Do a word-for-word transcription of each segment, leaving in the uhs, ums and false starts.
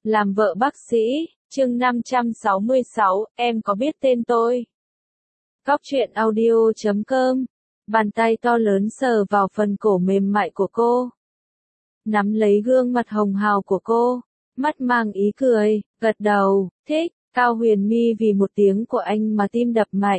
Làm vợ bác sĩ, chương năm trăm sáu mươi sáu, em có biết tên tôi? Cóc truyện audio chấm com. Bàn tay to lớn sờ vào phần cổ mềm mại của cô. Nắm lấy gương mặt hồng hào của cô, mắt mang ý cười, gật đầu, thích. Cao Huyền My vì một tiếng của anh mà tim đập mạnh.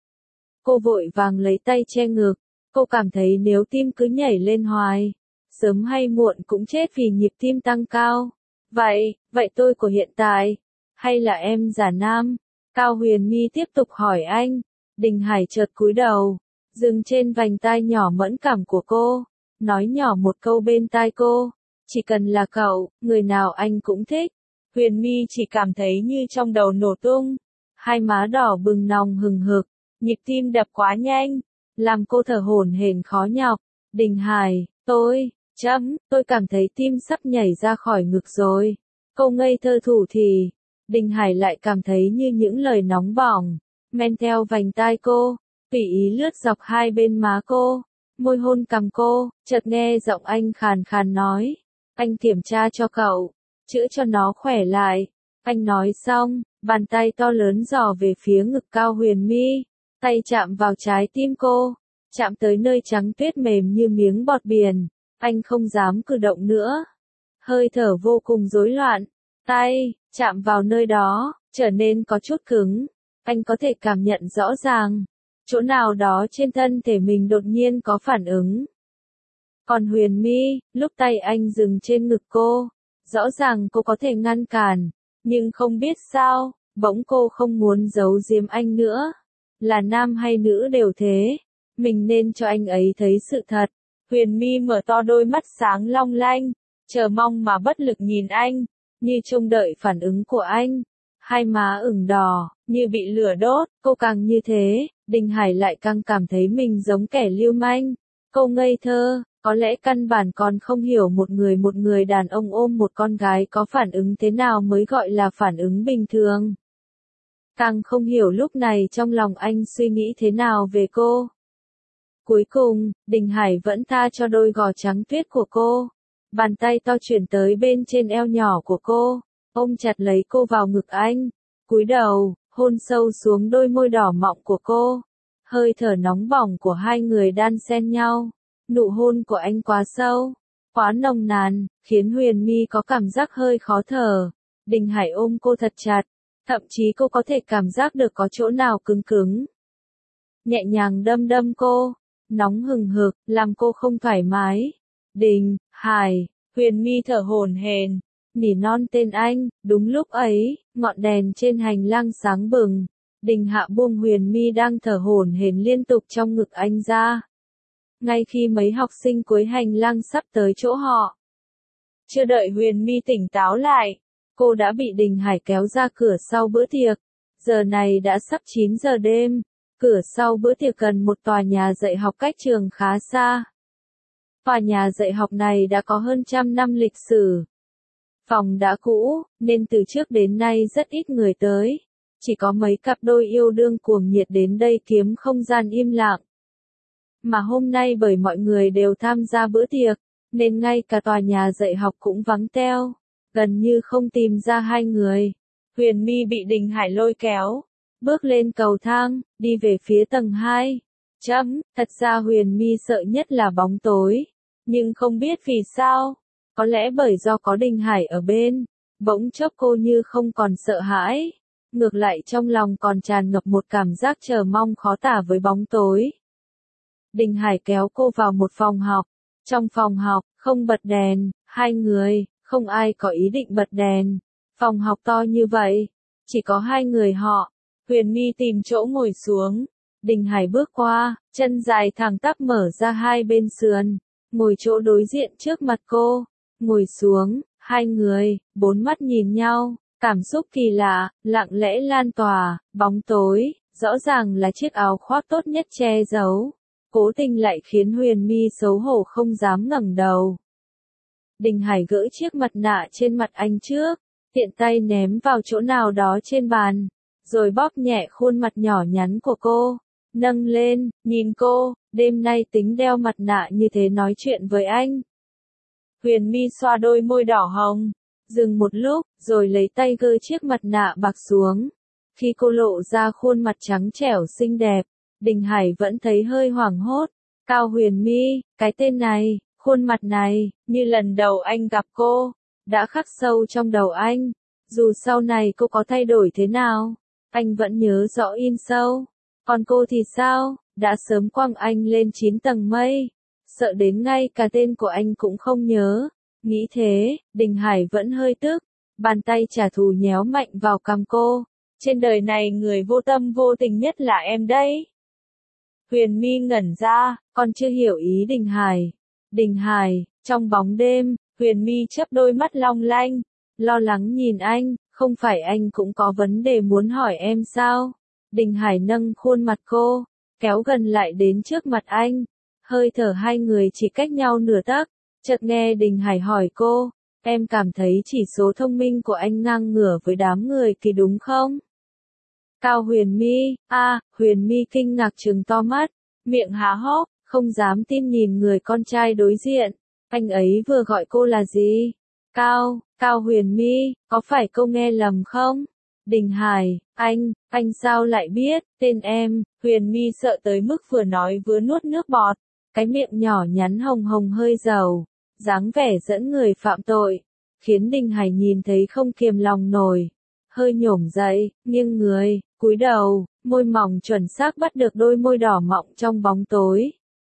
Cô vội vàng lấy tay che ngực, cô cảm thấy nếu tim cứ nhảy lên hoài, sớm hay muộn cũng chết vì nhịp tim tăng cao. Vậy, vậy tôi của hiện tại, hay là em giả nam? Cao Huyền My tiếp tục hỏi anh. Đình Hải chợt cúi đầu, dừng trên vành tai nhỏ mẫn cảm của cô, nói nhỏ một câu bên tai cô, chỉ cần là cậu, người nào anh cũng thích. Huyền My chỉ cảm thấy như trong đầu nổ tung, hai má đỏ bừng nòng hừng hực, nhịp tim đập quá nhanh, làm cô thở hổn hển khó nhọc. Đình Hải, tôi, chấm, tôi cảm thấy tim sắp nhảy ra khỏi ngực rồi. Cô ngây thơ thủ thì, Đình Hải lại cảm thấy như những lời nóng bỏng, men theo vành tai cô, tùy ý lướt dọc hai bên má cô, môi hôn cằm cô, chợt nghe giọng anh khàn khàn nói, anh kiểm tra cho cậu, chữa cho nó khỏe lại. Anh nói xong, bàn tay to lớn dò về phía ngực Cao Huyền My, tay chạm vào trái tim cô, chạm tới nơi trắng tuyết mềm như miếng bọt biển. Anh không dám cử động nữa, hơi thở vô cùng rối loạn, tay chạm vào nơi đó trở nên có chút cứng. Anh có thể cảm nhận rõ ràng, chỗ nào đó trên thân thể mình đột nhiên có phản ứng. Còn Huyền My, lúc tay anh dừng trên ngực cô, rõ ràng cô có thể ngăn cản, nhưng không biết sao, bỗng cô không muốn giấu giếm anh nữa. Là nam hay nữ đều thế, mình nên cho anh ấy thấy sự thật. Huyền My mở to đôi mắt sáng long lanh, chờ mong mà bất lực nhìn anh, như trông đợi phản ứng của anh. Hai má ửng đỏ, như bị lửa đốt, cô càng như thế, Đình Hải lại càng cảm thấy mình giống kẻ lưu manh. Cô ngây thơ, có lẽ căn bản còn không hiểu một người một người đàn ông ôm một con gái có phản ứng thế nào mới gọi là phản ứng bình thường. Càng không hiểu lúc này trong lòng anh suy nghĩ thế nào về cô. Cuối cùng, Đình Hải vẫn tha cho đôi gò trắng tuyết của cô. Bàn tay to chuyển tới bên trên eo nhỏ của cô, ôm chặt lấy cô vào ngực anh, cúi đầu, hôn sâu xuống đôi môi đỏ mọng của cô. Hơi thở nóng bỏng của hai người đan xen nhau, nụ hôn của anh quá sâu, quá nồng nàn, khiến Huyền My có cảm giác hơi khó thở. Đình Hải ôm cô thật chặt, thậm chí cô có thể cảm giác được có chỗ nào cứng cứng. Nhẹ nhàng đâm đâm cô, nóng hừng hực, làm cô không thoải mái. Đình Hải, Huyền My thở hổn hển, nỉ non tên anh. Đúng lúc ấy, ngọn đèn trên hành lang sáng bừng. Đình Hạ buông Huyền My đang thở hổn hển liên tục trong ngực anh ra. Ngay khi mấy học sinh cuối hành lang sắp tới chỗ họ. Chưa đợi Huyền My tỉnh táo lại, cô đã bị Đình Hải kéo ra cửa sau bữa tiệc. Giờ này đã sắp chín giờ đêm. Cửa sau bữa tiệc gần một tòa nhà dạy học cách trường khá xa. Tòa nhà dạy học này đã có hơn trăm năm lịch sử. Phòng đã cũ, nên từ trước đến nay rất ít người tới. Chỉ có mấy cặp đôi yêu đương cuồng nhiệt đến đây kiếm không gian im lặng. Mà hôm nay bởi mọi người đều tham gia bữa tiệc, nên ngay cả tòa nhà dạy học cũng vắng teo, gần như không tìm ra hai người. Huyền My bị Đình Hải lôi kéo, bước lên cầu thang, đi về phía tầng hai. Chấm, thật ra Huyền My sợ nhất là bóng tối, nhưng không biết vì sao, có lẽ bởi do có Đình Hải ở bên, bỗng chốc cô như không còn sợ hãi, ngược lại trong lòng còn tràn ngập một cảm giác chờ mong khó tả với bóng tối. Đình Hải kéo cô vào một phòng học, trong phòng học, không bật đèn, hai người, không ai có ý định bật đèn, phòng học to như vậy, chỉ có hai người họ. Huyền My tìm chỗ ngồi xuống, Đình Hải bước qua, chân dài thẳng tắp mở ra hai bên sườn, ngồi chỗ đối diện trước mặt cô, ngồi xuống, hai người, bốn mắt nhìn nhau, cảm xúc kỳ lạ, lặng lẽ lan tỏa, bóng tối, rõ ràng là chiếc áo khoác tốt nhất che giấu, cố tình lại khiến Huyền My xấu hổ không dám ngẩng đầu. Đình Hải gỡ chiếc mặt nạ trên mặt anh trước, tiện tay ném vào chỗ nào đó trên bàn. Rồi bóp nhẹ khuôn mặt nhỏ nhắn của cô, nâng lên, nhìn cô, đêm nay tính đeo mặt nạ như thế nói chuyện với anh. Huyền My xoa đôi môi đỏ hồng, Dừng một lúc, rồi lấy tay gỡ chiếc mặt nạ bạc xuống. Khi cô lộ ra khuôn mặt trắng trẻo xinh đẹp, Đình Hải vẫn thấy hơi hoảng hốt. Cao Huyền My, cái tên này, khuôn mặt này, như lần đầu anh gặp cô, đã khắc sâu trong đầu anh. Dù sau này cô có thay đổi thế nào, anh vẫn nhớ rõ in sâu. Còn cô thì sao, đã sớm quăng anh lên chín tầng mây, sợ đến ngay cả tên của anh cũng không nhớ. Nghĩ thế, Đình Hải vẫn hơi tức, bàn tay trả thù nhéo mạnh vào cằm cô. Trên đời này người vô tâm vô tình nhất là em đấy. Huyền My ngẩn ra, còn chưa hiểu ý Đình Hải. Đình Hải, trong bóng đêm, Huyền My chớp đôi mắt long lanh, lo lắng nhìn anh, không phải anh cũng có vấn đề muốn hỏi em sao? Đình Hải nâng khuôn mặt cô, kéo gần lại đến trước mặt anh, hơi thở hai người chỉ cách nhau nửa tấc. Chợt nghe Đình Hải hỏi cô, em cảm thấy chỉ số thông minh của anh ngang ngửa với đám người kỳ đúng không? Cao Huyền My, a, à, Huyền My kinh ngạc trừng to mắt, miệng há hốc, không dám tin nhìn người con trai đối diện. Anh ấy vừa gọi cô là gì? Cao, Cao Huyền My, có phải cô nghe lầm không? Đình Hải, anh, anh sao lại biết tên em? Huyền My sợ tới mức vừa nói vừa nuốt nước bọt, cái miệng nhỏ nhắn hồng hồng hơi dầu, dáng vẻ dẫn người phạm tội, khiến Đình Hải nhìn thấy không kiềm lòng nổi, hơi nhổm dậy, nghiêng người, cúi đầu, môi mỏng chuẩn xác bắt được đôi môi đỏ mọng trong bóng tối.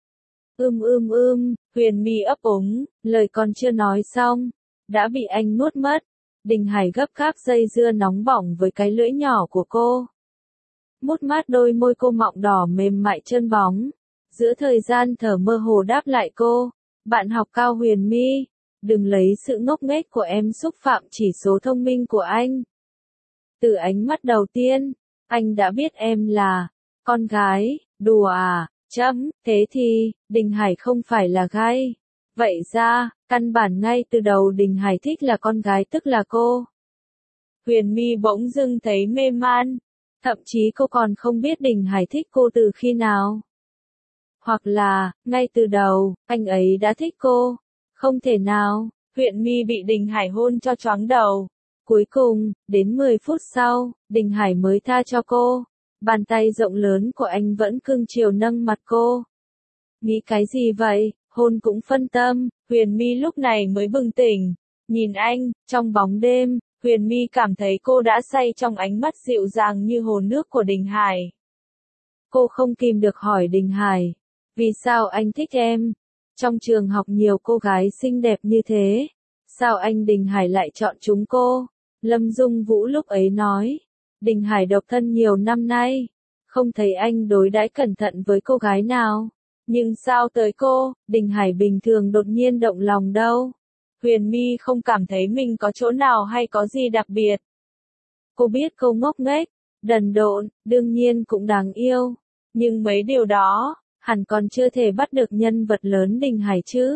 Ưm ưm ưm, Huyền My ấp úng, lời còn chưa nói xong, đã bị anh nuốt mất. Đình Hải gấp gáp dây dưa nóng bỏng với cái lưỡi nhỏ của cô. Mút mát đôi môi cô mọng đỏ mềm mại trơn bóng. Giữa thời gian thở mơ hồ đáp lại cô, bạn học Cao Huyền My, đừng lấy sự ngốc nghếch của em xúc phạm chỉ số thông minh của anh. Từ ánh mắt đầu tiên, anh đã biết em là con gái, đùa à, chấm, thế thì, Đình Hải không phải là gay. Vậy ra, căn bản ngay từ đầu Đình Hải thích là con gái tức là cô. Huyền My bỗng dưng thấy mê man, thậm chí cô còn không biết Đình Hải thích cô từ khi nào. Hoặc là, ngay từ đầu, anh ấy đã thích cô. Không thể nào, Huyền My bị Đình Hải hôn cho choáng đầu. Cuối cùng, đến mười phút sau, Đình Hải mới tha cho cô. Bàn tay rộng lớn của anh vẫn cưng chiều nâng mặt cô. Nghĩ cái gì vậy, hôn cũng phân tâm. Huyền My lúc này mới bừng tỉnh. Nhìn anh, trong bóng đêm, Huyền My cảm thấy cô đã say trong ánh mắt dịu dàng như hồ nước của Đình Hải. Cô không kìm được hỏi Đình Hải, vì sao anh thích em? Trong trường học nhiều cô gái xinh đẹp như thế, sao anh Đình Hải lại chọn chúng cô? Lâm Dung Vũ lúc ấy nói, Đình Hải độc thân nhiều năm nay, không thấy anh đối đãi cẩn thận với cô gái nào. Nhưng sao tới cô, Đình Hải bình thường đột nhiên động lòng đâu? Huyền My không cảm thấy mình có chỗ nào hay có gì đặc biệt. Cô biết cô ngốc nghếch, đần độn, đương nhiên cũng đáng yêu. Nhưng mấy điều đó, hẳn còn chưa thể bắt được nhân vật lớn Đình Hải chứ.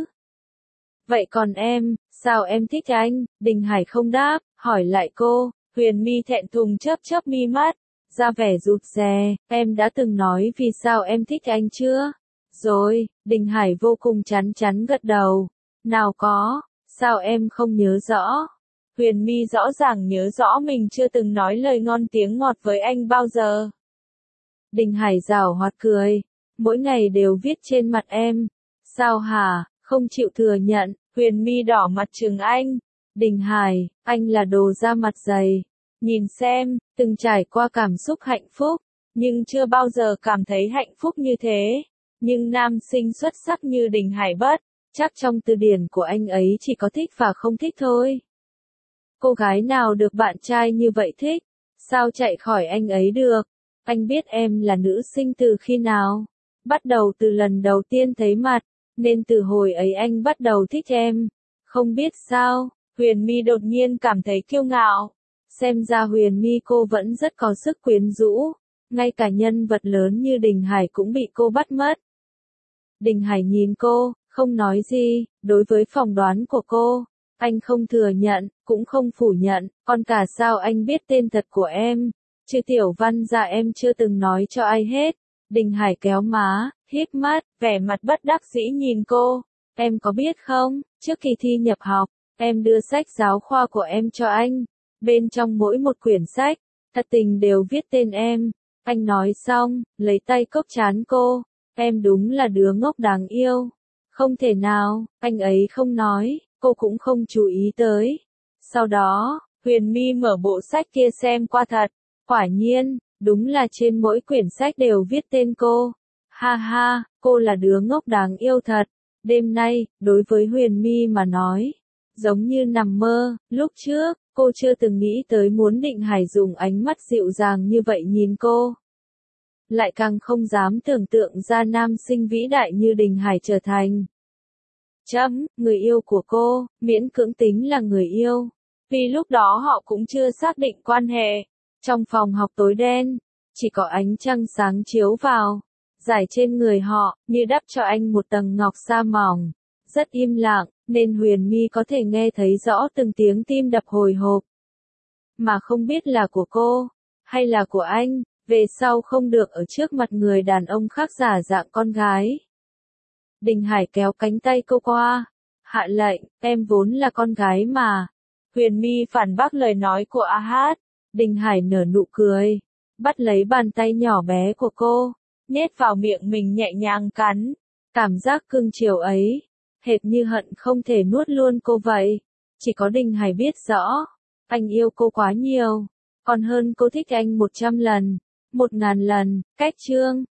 Vậy còn em, sao em thích anh? Đình Hải không đáp, hỏi lại cô. Huyền My thẹn thùng chớp chớp mi mắt, ra vẻ rụt rè, em đã từng nói vì sao em thích anh chưa? Rồi, Đình Hải vô cùng chán chán gật đầu. Nào có, sao em không nhớ rõ? Huyền My rõ ràng nhớ rõ mình chưa từng nói lời ngon tiếng ngọt với anh bao giờ. Đình Hải giảo hoạt cười, mỗi ngày đều viết trên mặt em. Sao hả, không chịu thừa nhận? Huyền My đỏ mặt trừng anh. Đình Hải, anh là đồ da mặt dày. Nhìn xem, từng trải qua cảm xúc hạnh phúc, nhưng chưa bao giờ cảm thấy hạnh phúc như thế. Nhưng nam sinh xuất sắc như Đình Hải bất, chắc trong từ điển của anh ấy chỉ có thích và không thích thôi. Cô gái nào được bạn trai như vậy thích, sao chạy khỏi anh ấy được? Anh biết em là nữ sinh từ khi nào? Bắt đầu từ lần đầu tiên thấy mặt, nên từ hồi ấy anh bắt đầu thích em. Không biết sao, Huyền My đột nhiên cảm thấy kiêu ngạo. Xem ra Huyền My cô vẫn rất có sức quyến rũ, ngay cả nhân vật lớn như Đình Hải cũng bị cô bắt mất. Đình Hải nhìn cô, không nói gì, đối với phỏng đoán của cô, anh không thừa nhận, cũng không phủ nhận, còn cả sao anh biết tên thật của em, chứ tiểu văn ra em chưa từng nói cho ai hết. Đình Hải kéo má, híp mắt, vẻ mặt bất đắc dĩ nhìn cô, em có biết không, trước kỳ thi nhập học, Em đưa sách giáo khoa của em cho anh. Bên trong mỗi một quyển sách, thật tình đều viết tên em. Anh nói xong, lấy tay cốc trán cô. Em đúng là đứa ngốc đáng yêu. Không thể nào, anh ấy không nói, cô cũng không chú ý tới. Sau đó, Huyền My mở bộ sách kia xem qua thật. Quả nhiên, đúng là trên mỗi quyển sách đều viết tên cô. Ha ha, cô là đứa ngốc đáng yêu thật. Đêm nay, đối với Huyền My mà nói, giống như nằm mơ. Lúc trước, cô chưa từng nghĩ tới muốn Định Hải dùng ánh mắt dịu dàng như vậy nhìn cô. Lại càng không dám tưởng tượng ra nam sinh vĩ đại như Đình Hải trở thành. Chấm, người yêu của cô, miễn cưỡng tính là người yêu. Vì lúc đó họ cũng chưa xác định quan hệ. Trong phòng học tối đen, chỉ có ánh trăng sáng chiếu vào, rải trên người họ, như đắp cho anh một tầng ngọc sa mỏng. Rất im lặng, nên Huyền My có thể nghe thấy rõ từng tiếng tim đập hồi hộp. Mà không biết là của cô, hay là của anh, về sau không được ở trước mặt người đàn ông khác giả dạng con gái. Đình Hải kéo cánh tay cô qua, hạ lệnh, em vốn là con gái mà. Huyền My phản bác lời nói của A Hát. Đình Hải nở nụ cười, bắt lấy bàn tay nhỏ bé của cô, nhét vào miệng mình nhẹ nhàng cắn. Cảm giác cưng chiều ấy, hệt như hận không thể nuốt luôn cô vậy. Chỉ có Đình Hải biết rõ, anh yêu cô quá nhiều, còn hơn cô thích anh một trăm lần, một ngàn lần. Cách chương